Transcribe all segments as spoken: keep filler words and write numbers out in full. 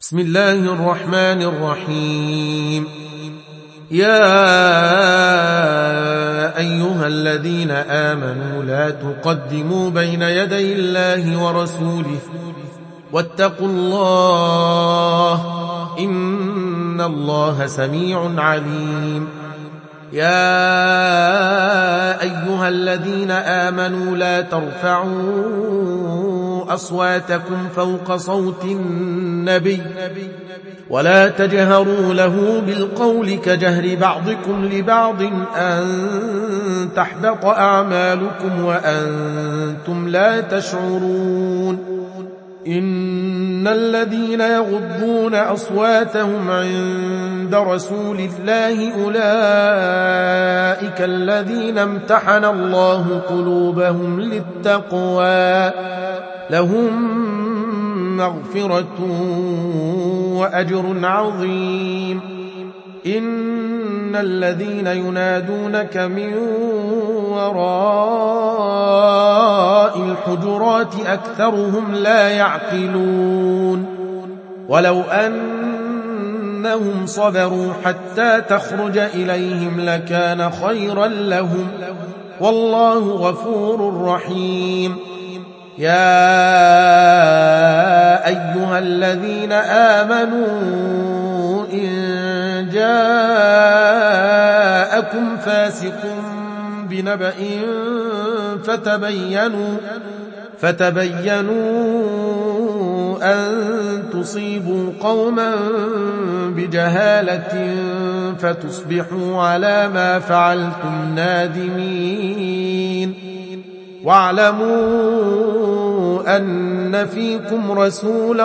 بسم الله الرحمن الرحيم. يا أيها الذين آمنوا لا تقدموا بين يدي الله ورسوله واتقوا الله إن الله سميع عليم. يا أيها الذين آمنوا لا ترفعوا أصواتكم فوق صوت النبي ولا تجهروا له بالقول كجهر بعضكم لبعض أن تحبط أعمالكم وأنتم لا تشعرون. إن الذين يغضون أصواتهم عند رسول الله أولئك الذين امتحن الله قلوبهم للتقوى لهم مغفرة وأجر عظيم. إن الذين ينادونك من وراء الحجرات أكثرهم لا يعقلون. ولو أنهم صبروا حتى تخرج إليهم لكان خيرا لهم والله غفور رحيم. يا أيها الذين آمنوا إن جاءكم فاسق بنبأ فتبينوا فتبينوا أن تصيبوا قوما بجهالة فتصبحوا على ما فعلتم نادمين. واعلموا أن فيكم رسول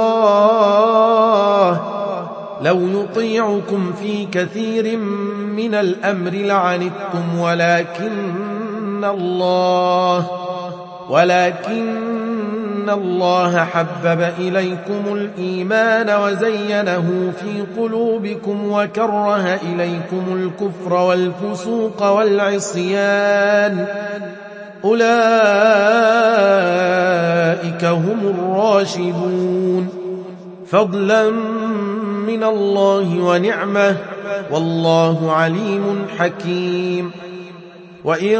الله لو يطيعكم في كثير من الأمر لعنتم ولكن الله ولكن الله حبب إليكم الإيمان وزينه في قلوبكم وكره إليكم الكفر والفسوق والعصيان أولئك هم الراشدون فضلا من الله ونعمه والله عليم حكيم. وإن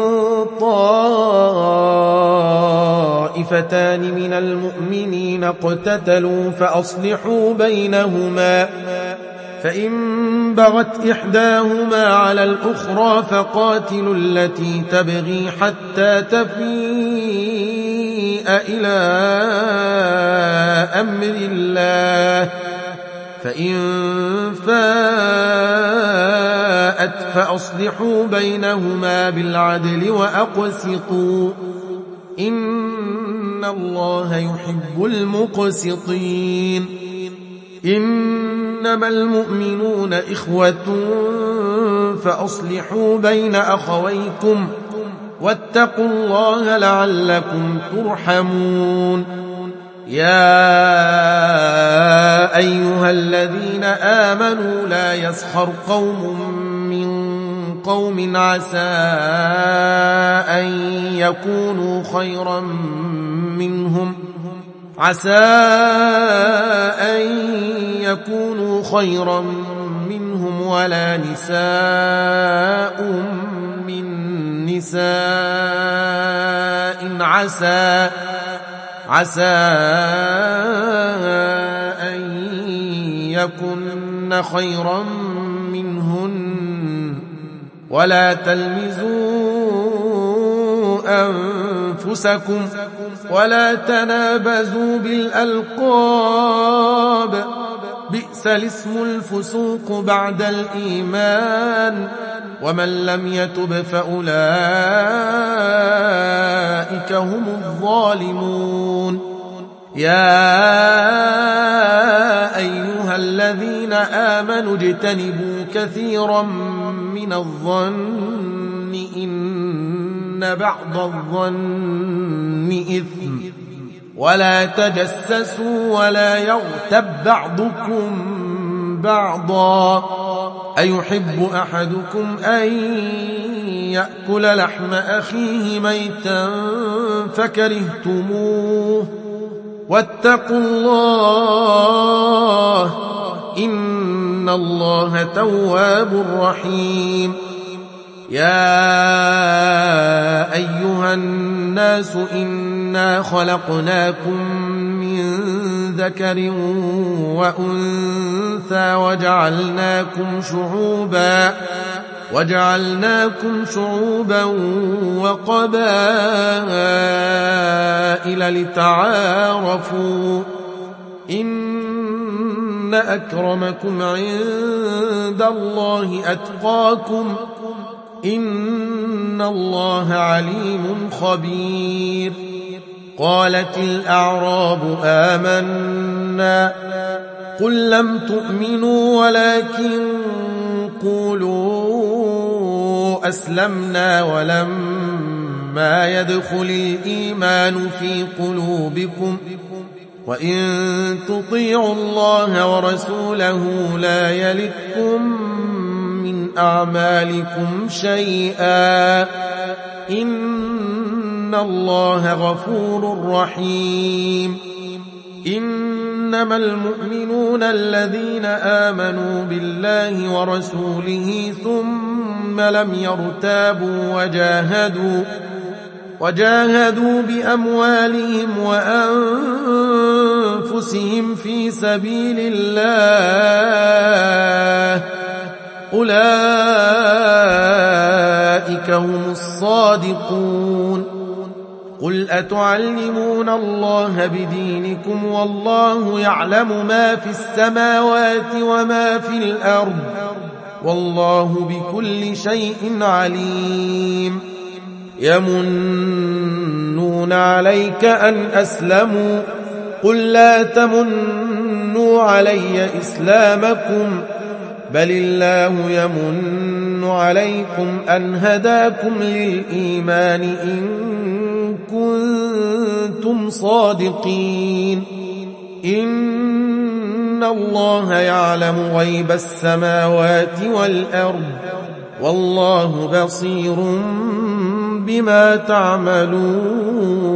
طائفتان من المؤمنين اقتتلوا فأصلحوا بينهما فإن بغت إحداهما على الأخرى فقاتلوا التي تبغي حتى تفيء إلى أمر الله فإن فاءت فأصلحوا بينهما بالعدل وأقسطوا إن الله يحب المقسطين. إنما المؤمنون إخوة فأصلحوا بين أخويكم واتقوا الله لعلكم ترحمون. يا أيها الذين آمنوا لا يسخر قوم من قوم عسى أن يكونوا خيرا منهم عسى أن يكونوا خيرا منهم ولا نساء من نساء عسى عسى أن يكن خيرا منهن ولا تلمزوا أنفسكم ولا تنابزوا بالألقاب بئس الاسم الفسوق بعد الإيمان ومن لم يتب فأولئك هم الظالمون. يا أيها الذين آمنوا اجتنبوا كثيرا من الظن إن بعض الظن إثم ولا تجسسوا ولا يغتب بعضكم بعضا أيحب أحدكم أن يأكل لحم أخيه ميتا فكرهتموه واتقوا الله الله تواب رحيم. يا أيها الناس إنا خلقناكم من ذكر وأنثى وجعلناكم شعوبا وجعلناكم شعوبا وقبائل لتعارفوا إن أكرمكم عند الله أتقاكم إن الله عليم خبير. قالت الأعراب آمنا قل لم تؤمنوا ولكن قولوا أسلمنا ولما يدخل الإيمان في قلوبكم وإن تطيعوا الله ورسوله لا يلتكم من أعمالكم شيئا إن الله غفور رحيم. إنما المؤمنون الذين آمنوا بالله ورسوله ثم لم يرتابوا وجاهدوا وجاهدوا بأموالهم وأنفسهم في سبيل الله أولئك هم الصادقون. قل أتعلمون الله بدينكم والله يعلم ما في السماوات وما في الأرض والله بكل شيء عليم. يمنون عليك أن أسلموا قل لا تمنوا علي إسلامكم بل الله يمن عليكم أن هداكم للإيمان إن كنتم صادقين. إن الله يعلم غيب السماوات والأرض والله بصير بما تعملون.